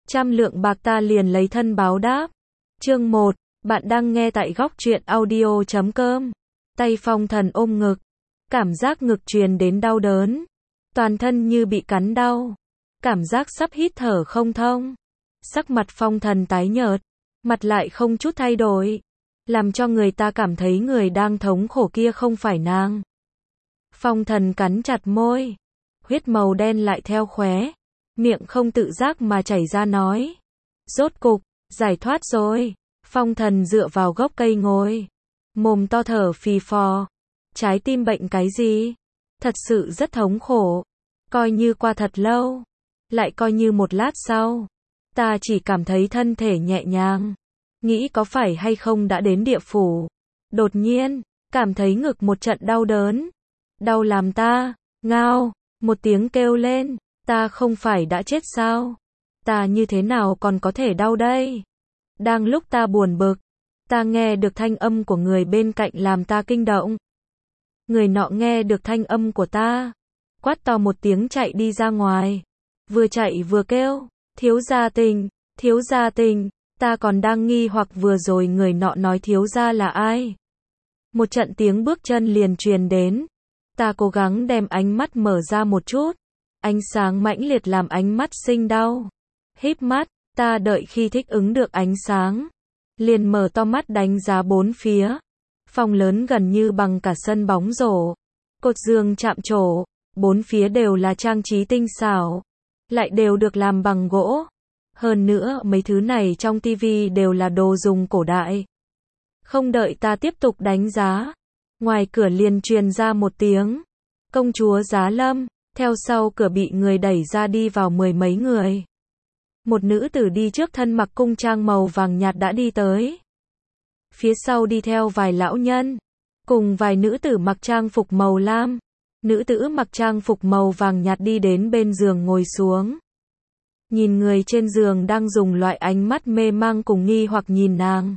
100 lượng bạc ta liền lấy thân báo đáp. Chương 1, bạn đang nghe tại góc truyện audio.com. Tay Phong Thần ôm ngực, cảm giác ngực truyền đến đau đớn, toàn thân như bị cắn đau, cảm giác sắp hít thở không thông. Sắc mặt Phong Thần tái nhợt, mặt lại không chút thay đổi, làm cho người ta cảm thấy người đang thống khổ kia không phải nàng. Phong Thần cắn chặt môi, huyết màu đen lại theo khóe miệng không tự giác mà chảy ra nói. Rốt cục, giải thoát rồi. Phong Thần dựa vào gốc cây ngồi, mồm to thở phì phò. Trái tim bệnh cái gì? Thật sự rất thống khổ. Coi như qua thật lâu, lại coi như một lát sau. Ta chỉ cảm thấy thân thể nhẹ nhàng. Nghĩ có phải hay không đã đến địa phủ. Đột nhiên, cảm thấy ngực một trận đau đớn. Đau làm ta, ngao, một tiếng kêu lên. Ta không phải đã chết sao? Ta như thế nào còn có thể đau đây? Đang lúc ta buồn bực, ta nghe được thanh âm của người bên cạnh làm ta kinh động. Người nọ nghe được thanh âm của ta, quát to một tiếng chạy đi ra ngoài. Vừa chạy vừa kêu, thiếu gia tình, ta còn đang nghi hoặc vừa rồi người nọ nói thiếu gia là ai. Một trận tiếng bước chân liền truyền đến. Ta cố gắng đem ánh mắt mở ra một chút. Ánh sáng mãnh liệt làm ánh mắt sinh đau. Híp mắt, ta đợi khi thích ứng được ánh sáng, liền mở to mắt đánh giá bốn phía. Phòng lớn gần như bằng cả sân bóng rổ. Cột giường chạm trổ, bốn phía đều là trang trí tinh xảo, lại đều được làm bằng gỗ. Hơn nữa mấy thứ này trong tivi đều là đồ dùng cổ đại. Không đợi ta tiếp tục đánh giá, ngoài cửa liền truyền ra một tiếng. Công chúa Giá Lâm. Theo sau cửa bị người đẩy ra đi vào mười mấy người. Một nữ tử đi trước thân mặc cung trang màu vàng nhạt đã đi tới. Phía sau đi theo vài lão nhân, cùng vài nữ tử mặc trang phục màu lam. Nữ tử mặc trang phục màu vàng nhạt đi đến bên giường ngồi xuống. Nhìn người trên giường đang dùng loại ánh mắt mê mang cùng nghi hoặc nhìn nàng.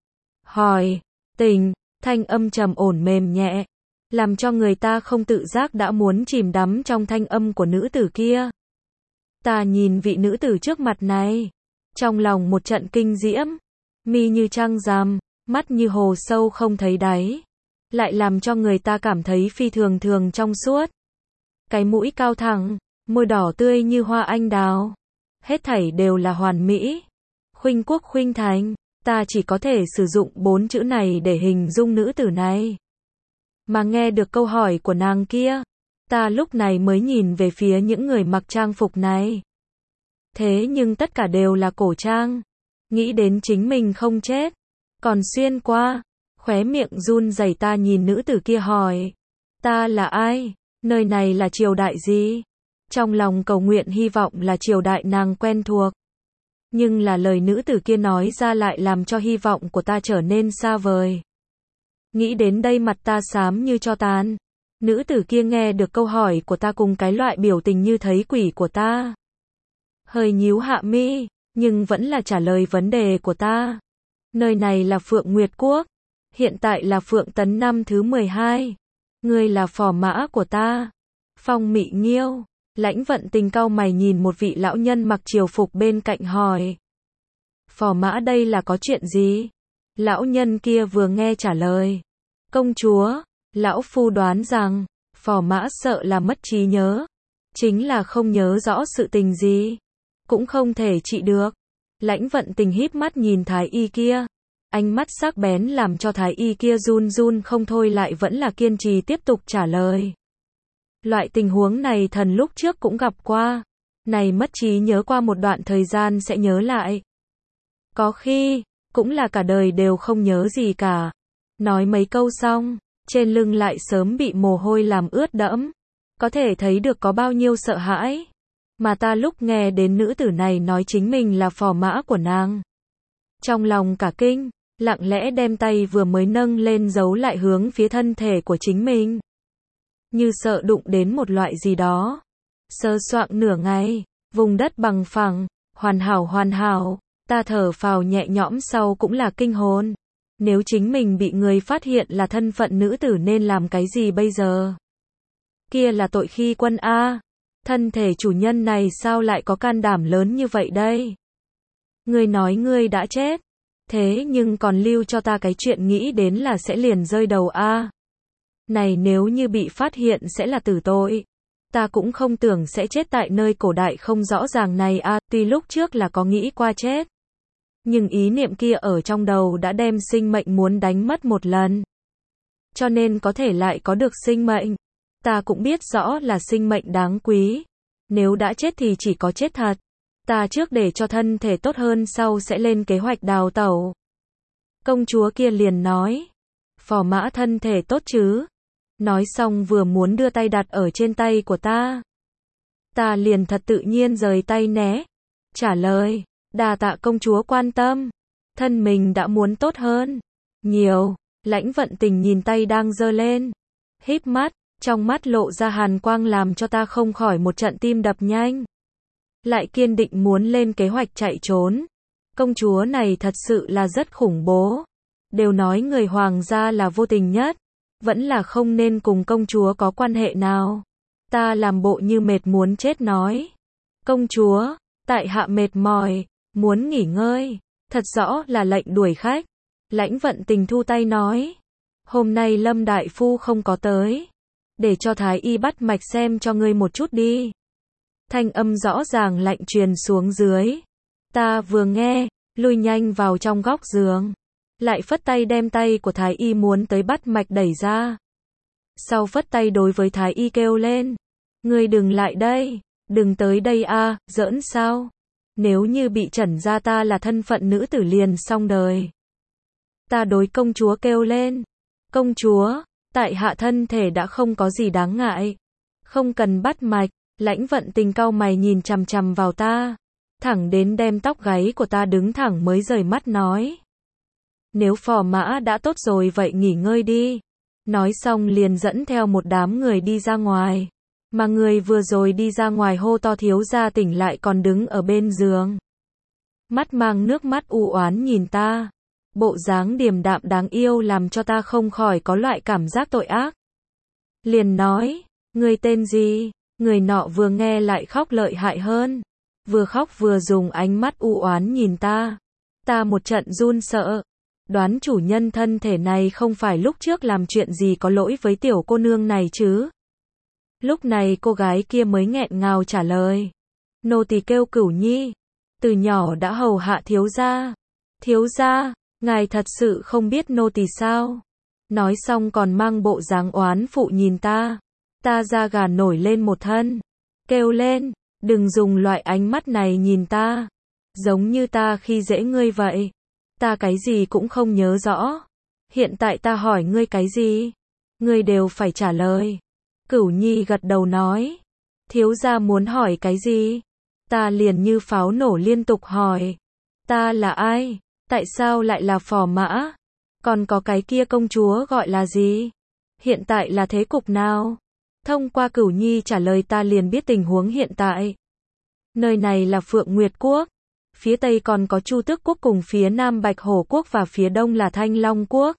Hỏi, tình, thanh âm trầm ổn mềm nhẹ, làm cho người ta không tự giác đã muốn chìm đắm trong thanh âm của nữ tử kia. Ta nhìn vị nữ tử trước mặt này, trong lòng một trận kinh diễm, mi như trăng rằm, mắt như hồ sâu không thấy đáy, lại làm cho người ta cảm thấy phi thường thường trong suốt. Cái mũi cao thẳng, môi đỏ tươi như hoa anh đào, hết thảy đều là hoàn mỹ, khuynh quốc khuynh thành. Ta chỉ có thể sử dụng 4 chữ này để hình dung nữ tử này. Mà nghe được câu hỏi của nàng kia, ta lúc này mới nhìn về phía những người mặc trang phục này. Thế nhưng tất cả đều là cổ trang. Nghĩ đến chính mình không chết, còn xuyên qua, khóe miệng run rẩy ta nhìn nữ tử kia hỏi. Ta là ai? Nơi này là triều đại gì? Trong lòng cầu nguyện hy vọng là triều đại nàng quen thuộc. Nhưng là lời nữ tử kia nói ra lại làm cho hy vọng của ta trở nên xa vời. Nghĩ đến đây mặt ta xám như tro tàn. Nữ tử kia nghe được câu hỏi của ta cùng cái loại biểu tình như thấy quỷ của ta. Hơi nhíu hạ mi, nhưng vẫn là trả lời vấn đề của ta. Nơi này là Phượng Nguyệt Quốc. Hiện tại là Phượng Tấn năm thứ 12. Ngươi là phò mã của ta. Phong Mị Nghiêu. Lãnh Vận Tình cau mày nhìn một vị lão nhân mặc triều phục bên cạnh hỏi. Phò mã đây là có chuyện gì? Lão nhân kia vừa nghe trả lời. Công chúa, lão phu đoán rằng, phò mã sợ là mất trí nhớ. Chính là không nhớ rõ sự tình gì. Cũng không thể trị được. Lãnh Vận Tình híp mắt nhìn thái y kia. Ánh mắt sắc bén làm cho thái y kia run run không thôi lại vẫn là kiên trì tiếp tục trả lời. Loại tình huống này thần lúc trước cũng gặp qua. Này mất trí nhớ qua một đoạn thời gian sẽ nhớ lại. Có khi, cũng là cả đời đều không nhớ gì cả. Nói mấy câu xong, trên lưng lại sớm bị mồ hôi làm ướt đẫm. Có thể thấy được có bao nhiêu sợ hãi. Mà ta lúc nghe đến nữ tử này nói chính mình là phò mã của nàng. Trong lòng cả kinh, lặng lẽ đem tay vừa mới nâng lên giấu lại hướng phía thân thể của chính mình. Như sợ đụng đến một loại gì đó. Sơ soạng nửa ngày, vùng đất bằng phẳng, hoàn hảo, ta thở phào nhẹ nhõm sau cũng là kinh hồn. Nếu chính mình bị người phát hiện là thân phận nữ tử nên làm cái gì bây giờ? Kia là tội khi quân a. Thân thể chủ nhân này sao lại có can đảm lớn như vậy đây? Ngươi nói ngươi đã chết, thế nhưng còn lưu cho ta cái chuyện nghĩ đến là sẽ liền rơi đầu a. Này nếu như bị phát hiện sẽ là tử tội. Ta cũng không tưởng sẽ chết tại nơi cổ đại không rõ ràng này a, tuy lúc trước là có nghĩ qua chết. Nhưng ý niệm kia ở trong đầu đã đem sinh mệnh muốn đánh mất một lần. Cho nên có thể lại có được sinh mệnh. Ta cũng biết rõ là sinh mệnh đáng quý. Nếu đã chết thì chỉ có chết thật. Ta trước để cho thân thể tốt hơn sau sẽ lên kế hoạch đào tẩu. Công chúa kia liền nói. Phò mã thân thể tốt chứ? Nói xong vừa muốn đưa tay đặt ở trên tay của ta. Ta liền thật tự nhiên rời tay né. Trả lời. Đà tạ công chúa quan tâm. Thân mình đã muốn tốt hơn. Nhiều. Lãnh Vận Tình nhìn tay đang giơ lên. Híp mắt. Trong mắt lộ ra hàn quang làm cho ta không khỏi một trận tim đập nhanh. Lại kiên định muốn lên kế hoạch chạy trốn. Công chúa này thật sự là rất khủng bố. Đều nói người hoàng gia là vô tình nhất. Vẫn là không nên cùng công chúa có quan hệ nào. Ta làm bộ như mệt muốn chết nói. Công chúa, tại hạ mệt mỏi, muốn nghỉ ngơi. Thật rõ là lệnh đuổi khách. Lãnh Vận Tình thu tay nói. Hôm nay Lâm Đại Phu không có tới. Để cho Thái Y bắt mạch xem cho ngươi một chút đi. Thanh âm rõ ràng lạnh truyền xuống dưới. Ta vừa nghe, lui nhanh vào trong góc giường. Lại phất tay đem tay của Thái Y muốn tới bắt mạch đẩy ra. Sau phất tay đối với Thái Y kêu lên. Ngươi đừng lại đây, đừng tới đây a, giỡn sao? Nếu như bị trần ra ta là thân phận nữ tử liền xong đời. Ta đối công chúa kêu lên. Công chúa, tại hạ thân thể đã không có gì đáng ngại. Không cần bắt mạch. Lãnh Vận Tình cau mày nhìn chằm chằm vào ta. Thẳng đến đem tóc gáy của ta đứng thẳng mới rời mắt nói. Nếu phò mã đã tốt rồi vậy nghỉ ngơi đi. Nói xong liền dẫn theo một đám người đi ra ngoài. Mà người vừa rồi đi ra ngoài hô to thiếu gia tỉnh lại còn đứng ở bên giường. Mắt mang nước mắt u oán nhìn ta. Bộ dáng điềm đạm đáng yêu làm cho ta không khỏi có loại cảm giác tội ác. Liền nói, người tên gì? Người nọ vừa nghe lại khóc lợi hại hơn. Vừa khóc vừa dùng ánh mắt u oán nhìn ta. Ta một trận run sợ. Đoán chủ nhân thân thể này không phải lúc trước làm chuyện gì có lỗi với tiểu cô nương này chứ. Lúc này cô gái kia mới nghẹn ngào trả lời. Nô tỳ kêu Cửu Nhi. Từ nhỏ đã hầu hạ thiếu gia. Thiếu gia, ngài thật sự không biết nô tỳ sao? Nói xong còn mang bộ dáng oán phụ nhìn ta. Ta da gà nổi lên một thân. Kêu lên, đừng dùng loại ánh mắt này nhìn ta. Giống như ta khi dễ ngươi vậy. Ta cái gì cũng không nhớ rõ. Hiện tại ta hỏi ngươi cái gì? Ngươi đều phải trả lời. Cửu Nhi gật đầu nói. Thiếu gia muốn hỏi cái gì? Ta liền như pháo nổ liên tục hỏi. Ta là ai? Tại sao lại là phò mã? Còn có cái kia công chúa gọi là gì? Hiện tại là thế cục nào? Thông qua Cửu Nhi trả lời ta liền biết tình huống hiện tại. Nơi này là Phượng Nguyệt Quốc. Phía Tây còn có Chu Tước Quốc cùng phía Nam Bạch Hổ Quốc và phía Đông là Thanh Long Quốc.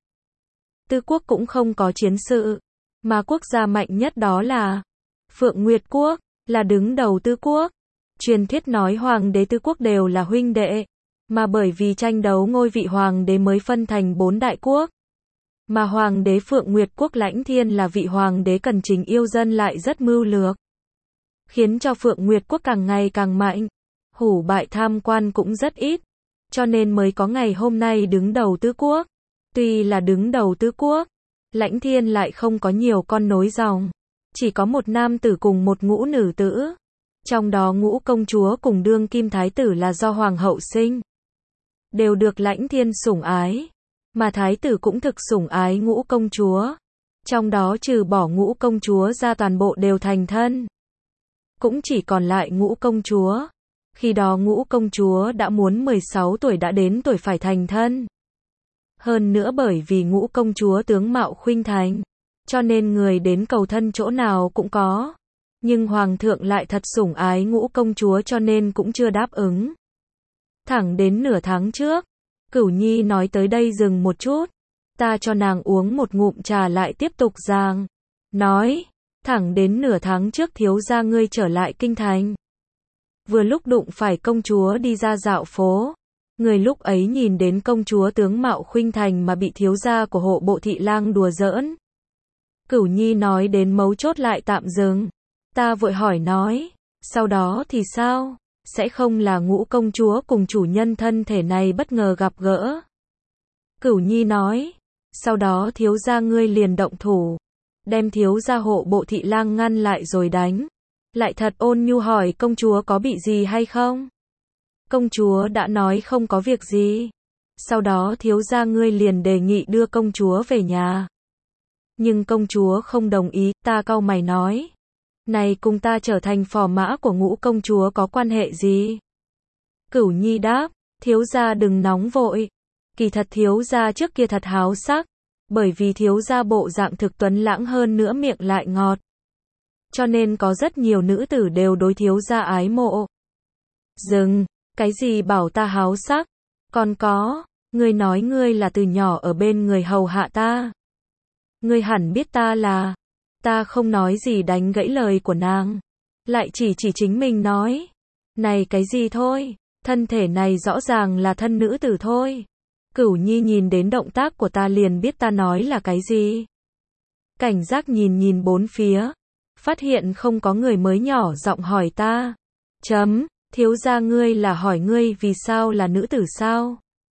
Tư quốc cũng không có chiến sự. Mà quốc gia mạnh nhất đó là Phượng Nguyệt Quốc, là đứng đầu tư quốc. Truyền thuyết nói hoàng đế tư quốc đều là huynh đệ. Mà bởi vì tranh đấu ngôi vị hoàng đế mới phân thành 4 đại quốc. Mà hoàng đế Phượng Nguyệt Quốc Lãnh Thiên là vị hoàng đế cần chính yêu dân lại rất mưu lược. Khiến cho Phượng Nguyệt Quốc càng ngày càng mạnh. Hủ bại tham quan cũng rất ít. Cho nên mới có ngày hôm nay đứng đầu tứ quốc. Tuy là đứng đầu tứ quốc, Lãnh Thiên lại không có nhiều con nối dòng. Chỉ có một nam tử cùng một ngũ nữ tử. Trong đó ngũ công chúa cùng đương kim thái tử là do hoàng hậu sinh. Đều được Lãnh Thiên sủng ái. Mà thái tử cũng thực sủng ái ngũ công chúa. Trong đó trừ bỏ ngũ công chúa ra toàn bộ đều thành thân. Cũng chỉ còn lại ngũ công chúa. Khi đó ngũ công chúa đã muốn 16 tuổi đã đến tuổi phải thành thân. Hơn nữa bởi vì ngũ công chúa tướng mạo khuynh thành. Cho nên người đến cầu thân chỗ nào cũng có. Nhưng hoàng thượng lại thật sủng ái ngũ công chúa cho nên cũng chưa đáp ứng. Thẳng đến nửa tháng trước. Cửu Nhi nói tới đây dừng một chút. Ta cho nàng uống một ngụm trà lại tiếp tục giảng. Nói. Thẳng đến nửa tháng trước thiếu gia ngươi trở lại kinh thành. Vừa lúc đụng phải công chúa đi ra dạo phố. Người lúc ấy nhìn đến công chúa tướng mạo khuynh thành mà bị thiếu gia của hộ bộ thị lang đùa giỡn. Cửu Nhi nói đến mấu chốt lại tạm dừng. Ta vội hỏi nói, sau đó thì sao? Sẽ không là Ngũ công chúa cùng chủ nhân thân thể này bất ngờ gặp gỡ? Cửu Nhi nói, sau đó thiếu gia ngươi liền động thủ, đem thiếu gia hộ bộ thị lang ngăn lại rồi đánh. Lại thật ôn nhu hỏi công chúa có bị gì hay không? Công chúa đã nói không có việc gì. Sau đó thiếu gia ngươi liền đề nghị đưa công chúa về nhà. Nhưng công chúa không đồng ý, ta cau mày nói. Này cùng ta trở thành phò mã của Ngũ công chúa có quan hệ gì? Cửu Nhi đáp, thiếu gia đừng nóng vội. Kỳ thật thiếu gia trước kia thật háo sắc. Bởi vì thiếu gia bộ dạng thực tuấn lãng hơn nữa miệng lại ngọt. Cho nên có rất nhiều nữ tử đều đối thiếu gia ái mộ. Dừng, cái gì bảo ta háo sắc? Còn có, ngươi nói ngươi là từ nhỏ ở bên người hầu hạ ta. Ngươi hẳn biết ta là. Ta không nói gì đánh gãy lời của nàng. Lại chỉ chính mình nói. Này cái gì thôi, thân thể này rõ ràng là thân nữ tử thôi. Cửu Nhi nhìn đến động tác của ta liền biết ta nói là cái gì. Cảnh giác nhìn bốn phía. Phát hiện không có người mới nhỏ giọng hỏi ta. Thiếu gia ngươi là hỏi ngươi vì sao là nữ tử sao?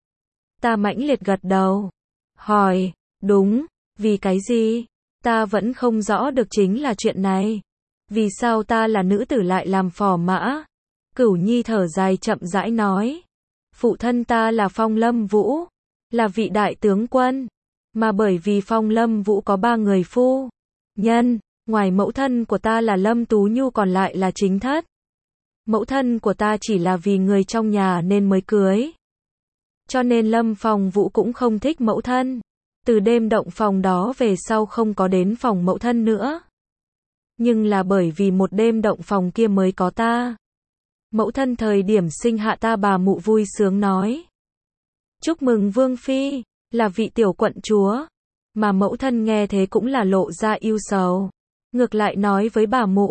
Ta mãnh liệt gật đầu. Hỏi, đúng, vì cái gì? Ta vẫn không rõ được chính là chuyện này. Vì sao ta là nữ tử lại làm phò mã? Cửu Nhi thở dài chậm rãi nói. Phụ thân ta là Phong Lâm Vũ, là vị đại tướng quân. Mà bởi vì Phong Lâm Vũ có 3 người phu nhân, ngoài mẫu thân của ta là Lâm Tú Nhu còn lại là chính thất. Mẫu thân của ta chỉ là vì người trong nhà nên mới cưới. Cho nên Lâm Phong Vũ cũng không thích mẫu thân. Từ đêm động phòng đó về sau không có đến phòng mẫu thân nữa. Nhưng là bởi vì một đêm động phòng kia mới có ta. Mẫu thân thời điểm sinh hạ ta bà mụ vui sướng nói. Chúc mừng Vương Phi, là vị tiểu quận chúa. Mà mẫu thân nghe thế cũng là lộ ra ưu sầu. Ngược lại nói với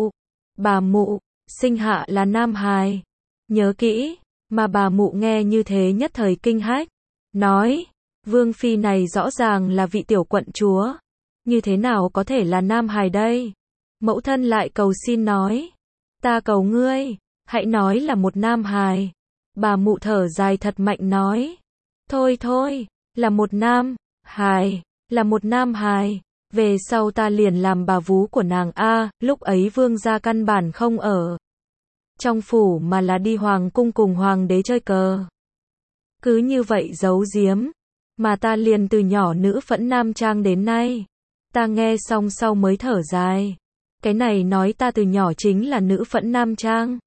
bà mụ, sinh hạ là nam hài. Nhớ kỹ, mà bà mụ nghe như thế nhất thời kinh hách. Nói, Vương Phi này rõ ràng là vị tiểu quận chúa. Như thế nào có thể là nam hài đây? Mẫu thân lại cầu xin nói. Ta cầu ngươi, hãy nói là một nam hài. Bà mụ thở dài thật mạnh nói. Thôi, là một nam hài, là một nam hài. Về sau ta liền làm bà vú của nàng a. Lúc ấy vương gia căn bản không ở trong phủ mà là đi hoàng cung cùng hoàng đế chơi cờ. Cứ như vậy giấu giếm, mà ta liền từ nhỏ nữ phẫn nam trang đến nay. Ta nghe xong sau mới thở dài. Cái này nói ta từ nhỏ chính là nữ phẫn nam trang.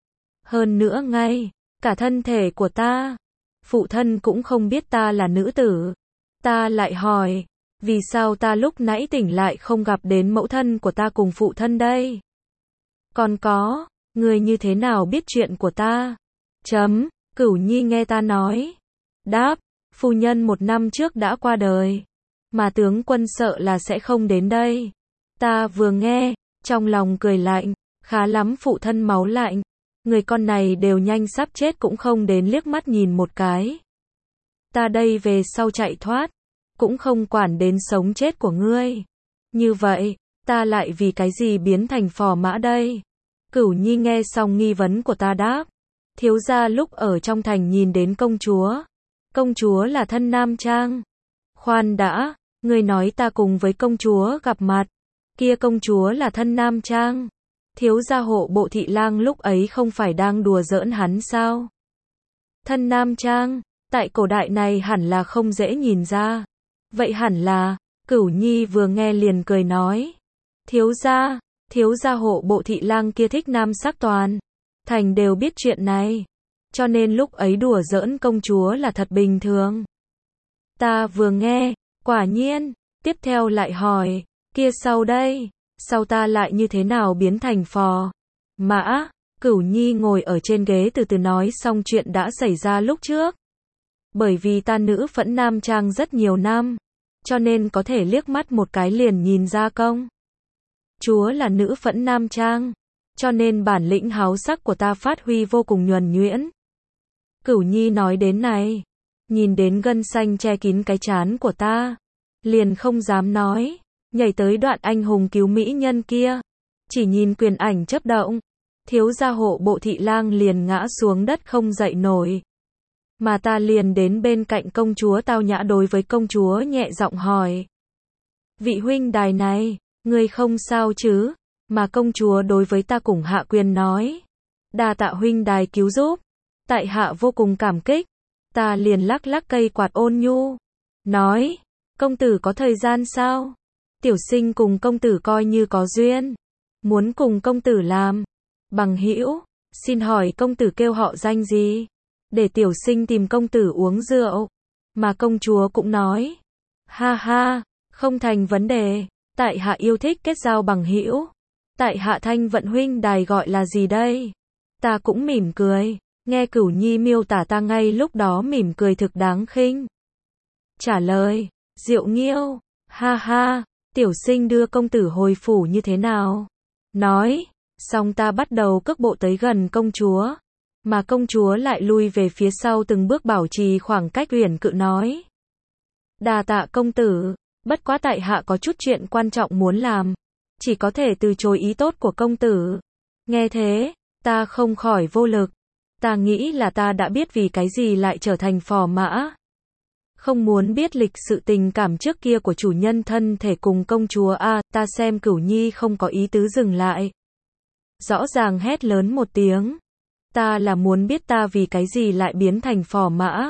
Hơn nữa ngay, cả thân thể của ta, phụ thân cũng không biết ta là nữ tử. Ta lại hỏi, vì sao ta lúc nãy tỉnh lại không gặp đến mẫu thân của ta cùng phụ thân đây? Còn có, người như thế nào biết chuyện của ta? Cửu Nhi nghe ta nói. Đáp, phu nhân 1 năm trước đã qua đời. Mà tướng quân sợ là sẽ không đến đây. Ta vừa nghe, trong lòng cười lạnh. Khá lắm phụ thân máu lạnh. Người con này đều nhanh sắp chết cũng không đến liếc mắt nhìn một cái. Ta đây về sau chạy thoát. Cũng không quản đến sống chết của ngươi. Như vậy, ta lại vì cái gì biến thành phò mã đây? Cửu Nhi nghe xong nghi vấn của ta đáp. Thiếu gia lúc ở trong thành nhìn đến công chúa. Công chúa là thân nam trang. Khoan đã, ngươi nói ta cùng với công chúa gặp mặt. Kia công chúa là thân nam trang. Thiếu gia hộ bộ thị lang lúc ấy không phải đang đùa giỡn hắn sao? Thân nam trang, tại cổ đại này hẳn là không dễ nhìn ra. Vậy hẳn là, Cửu Nhi vừa nghe liền cười nói. Thiếu gia hộ bộ thị lang kia thích nam sắc toàn. Thành đều biết chuyện này. Cho nên lúc ấy đùa giỡn công chúa là thật bình thường. Ta vừa nghe, quả nhiên, tiếp theo lại hỏi, kia sau đây, sau ta lại như thế nào biến thành phò mã? Cửu Nhi ngồi ở trên ghế từ từ nói xong chuyện đã xảy ra lúc trước. Bởi vì ta nữ phẫn nam trang rất nhiều năm, cho nên có thể liếc mắt một cái liền nhìn ra công chúa là nữ phẫn nam trang, cho nên bản lĩnh háo sắc của ta phát huy vô cùng nhuần nhuyễn. Cửu Nhi nói đến này, nhìn đến gân xanh che kín cái trán của ta, liền không dám nói, nhảy tới đoạn anh hùng cứu mỹ nhân kia, chỉ nhìn quyền ảnh chớp động, thiếu gia hộ bộ thị lang liền ngã xuống đất không dậy nổi. Mà ta liền đến bên cạnh công chúa tao nhã đối với công chúa nhẹ giọng hỏi. Vị huynh đài này, ngươi không sao chứ? Mà công chúa đối với ta cùng hạ quyền nói. Đa tạ huynh đài cứu giúp. Tại hạ vô cùng cảm kích. Ta liền lắc lắc cây quạt ôn nhu. Nói, công tử có thời gian sao? Tiểu sinh cùng công tử coi như có duyên. Muốn cùng công tử làm bằng hữu, xin hỏi công tử kêu họ danh gì? Để tiểu sinh tìm công tử uống rượu. Mà công chúa cũng nói. Ha ha, không thành vấn đề. Tại hạ yêu thích kết giao bằng hữu. Tại hạ Thanh Vận huynh đài gọi là gì đây? Ta cũng mỉm cười. Nghe Cửu Nhi miêu tả ta ngay lúc đó mỉm cười thực đáng khinh. Trả lời, Diệu Nghiêu. Ha ha, tiểu sinh đưa công tử hồi phủ như thế nào? Nói, xong ta bắt đầu cước bộ tới gần công chúa. Mà công chúa lại lui về phía sau từng bước bảo trì khoảng cách uyển cự nói. Đa tạ công tử, bất quá tại hạ có chút chuyện quan trọng muốn làm. Chỉ có thể từ chối ý tốt của công tử. Nghe thế, ta không khỏi vô lực. Ta nghĩ là ta đã biết vì cái gì lại trở thành phò mã. Không muốn biết lịch sự tình cảm trước kia của chủ nhân thân thể cùng công chúa a. Ta xem Cửu Nhi không có ý tứ dừng lại. Rõ ràng hét lớn một tiếng. Ta là muốn biết ta vì cái gì lại biến thành phò mã.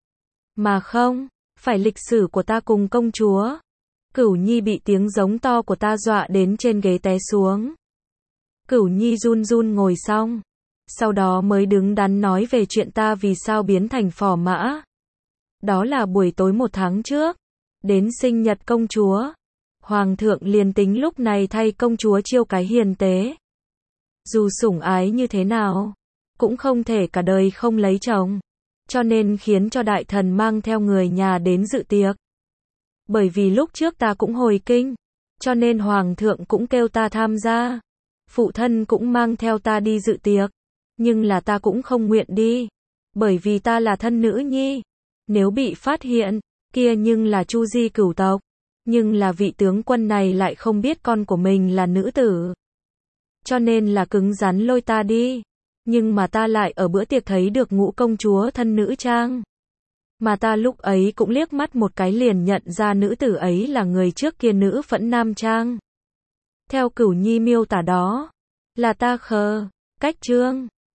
Mà không, phải lịch sử của ta cùng công chúa. Cửu Nhi bị tiếng giống to của ta dọa đến trên ghế té xuống. Cửu Nhi run run ngồi xong. Sau đó mới đứng đắn nói về chuyện ta vì sao biến thành phò mã. Đó là buổi tối 1 tháng trước. Đến sinh nhật công chúa. Hoàng thượng liền tính lúc này thay công chúa chiêu cái hiền tế. Dù sủng ái như thế nào, cũng không thể cả đời không lấy chồng. Cho nên khiến cho đại thần mang theo người nhà đến dự tiệc. Bởi vì lúc trước ta cũng hồi kinh, cho nên hoàng thượng cũng kêu ta tham gia. Phụ thân cũng mang theo ta đi dự tiệc, nhưng là ta cũng không nguyện đi, bởi vì ta là thân nữ nhi. Nếu bị phát hiện, kia nhưng là Chu Di cửu tộc, nhưng là vị tướng quân này lại không biết con của mình là nữ tử. Cho nên là cứng rắn lôi ta đi. Nhưng mà ta lại ở bữa tiệc thấy được Ngũ công chúa thân nữ trang. Mà ta lúc ấy cũng liếc mắt một cái liền nhận ra nữ tử ấy là người trước kia nữ phẫn nam trang. Theo Cửu Nhi miêu tả đó, là ta khờ, cách trương.